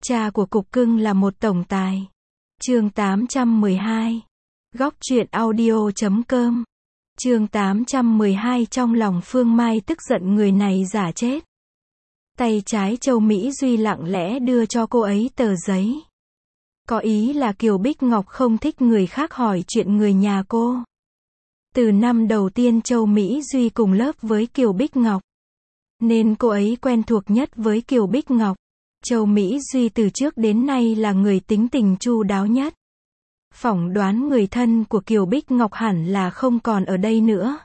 Cha của cục cưng là một tổng tài. Chương 812. Góc truyện audio.com. Chương 812. Trong lòng Phương Mai tức giận người này giả chết. Tay trái Châu Mỹ Duy lặng lẽ đưa cho cô ấy tờ giấy. Có ý là Kiều Bích Ngọc không thích người khác hỏi chuyện người nhà cô. Từ năm đầu tiên Châu Mỹ Duy cùng lớp với Kiều Bích Ngọc, nên cô ấy quen thuộc nhất với Kiều Bích Ngọc. Châu Mỹ Duy từ trước đến nay là người tính tình chu đáo nhất. Phỏng đoán người thân của Kiều Bích Ngọc hẳn là không còn ở đây nữa.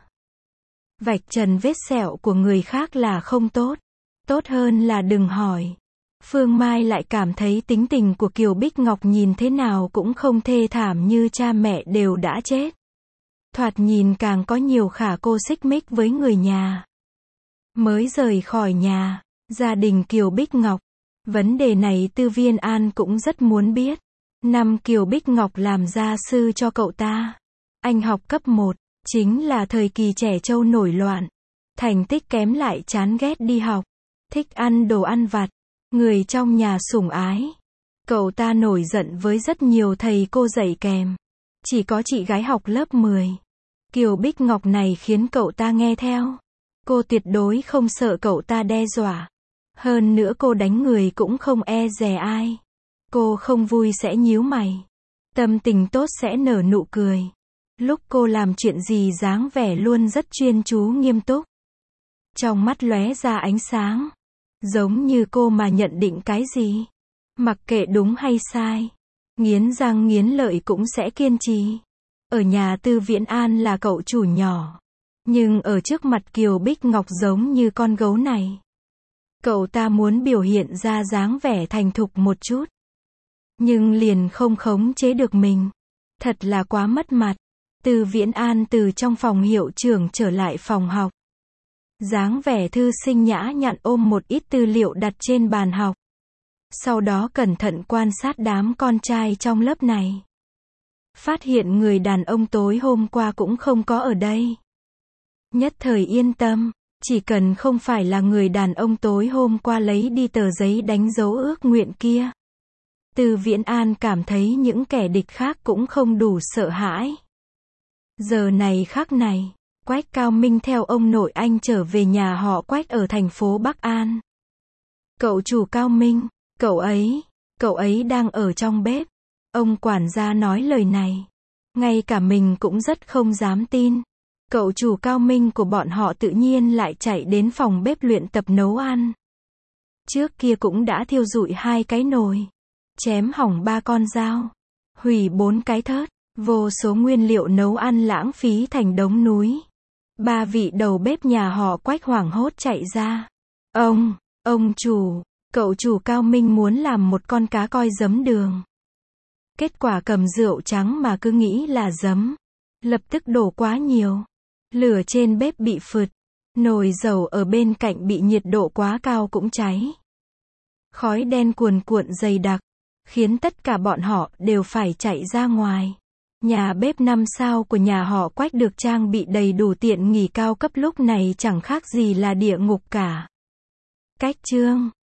Vạch trần vết sẹo của người khác là không tốt. Tốt hơn là đừng hỏi. Phương Mai lại cảm thấy tính tình của Kiều Bích Ngọc nhìn thế nào cũng không thê thảm như cha mẹ đều đã chết. Thoạt nhìn càng có nhiều khả cô xích mích với người nhà. Mới rời khỏi nhà, gia đình Kiều Bích Ngọc. Vấn đề này Tư Viên An cũng rất muốn biết. Năm Kiều Bích Ngọc làm gia sư cho cậu ta. Anh học cấp 1, chính là thời kỳ trẻ trâu nổi loạn. Thành tích kém lại chán ghét đi học. Thích ăn đồ ăn vặt. Người trong nhà sủng ái. Cậu ta nổi giận với rất nhiều thầy cô dạy kèm. Chỉ có chị gái học lớp 10. Kiều Bích Ngọc này khiến cậu ta nghe theo. Cô tuyệt đối không sợ cậu ta đe dọa. Hơn nữa cô đánh người cũng không e dè ai. Cô không vui sẽ nhíu mày. Tâm tình tốt sẽ nở nụ cười. Lúc cô làm chuyện gì dáng vẻ luôn rất chuyên chú nghiêm túc. Trong mắt lóe ra ánh sáng. Giống như cô mà nhận định cái gì. Mặc kệ đúng hay sai. Nghiến răng nghiến lợi cũng sẽ kiên trì. Ở nhà Tư Viễn An là cậu chủ nhỏ. Nhưng ở trước mặt Kiều Bích Ngọc giống như con gấu này. Cậu ta muốn biểu hiện ra dáng vẻ thành thục một chút. Nhưng liền không khống chế được mình. Thật là quá mất mặt. Tư Viễn An từ trong phòng hiệu trưởng trở lại phòng học. Dáng vẻ thư sinh nhã nhặn ôm một ít tư liệu đặt trên bàn học. Sau đó cẩn thận quan sát đám con trai trong lớp này. Phát hiện người đàn ông tối hôm qua cũng không có ở đây. Nhất thời yên tâm. Chỉ cần không phải là người đàn ông tối hôm qua lấy đi tờ giấy đánh dấu ước nguyện kia. Tư Viễn An cảm thấy những kẻ địch khác cũng không đủ sợ hãi. Giờ này khắc này, Quách Cao Minh theo ông nội anh trở về nhà họ Quách ở thành phố Bắc An. Cậu chủ Cao Minh, cậu ấy đang ở trong bếp. Ông quản gia nói lời này. Ngay cả mình cũng rất không dám tin. Cậu chủ Cao Minh của bọn họ tự nhiên lại chạy đến phòng bếp luyện tập nấu ăn. Trước kia cũng đã thiêu rụi 2 cái nồi. Chém hỏng 3 con dao. Hủy 4 cái thớt. Vô số nguyên liệu nấu ăn lãng phí thành đống núi. 3 vị đầu bếp nhà họ Quách hoảng hốt chạy ra. Ông chủ, cậu chủ Cao Minh muốn làm một con cá koi giấm đường. Kết quả cầm rượu trắng mà cứ nghĩ là giấm. Lập tức đổ quá nhiều. Lửa trên bếp bị phụt. Nồi dầu ở bên cạnh bị nhiệt độ quá cao cũng cháy. Khói đen cuồn cuộn dày đặc. Khiến tất cả bọn họ đều phải chạy ra ngoài. Nhà bếp 5 sao của nhà họ Quách được trang bị đầy đủ tiện nghỉ cao cấp lúc này chẳng khác gì là địa ngục cả. Cách chương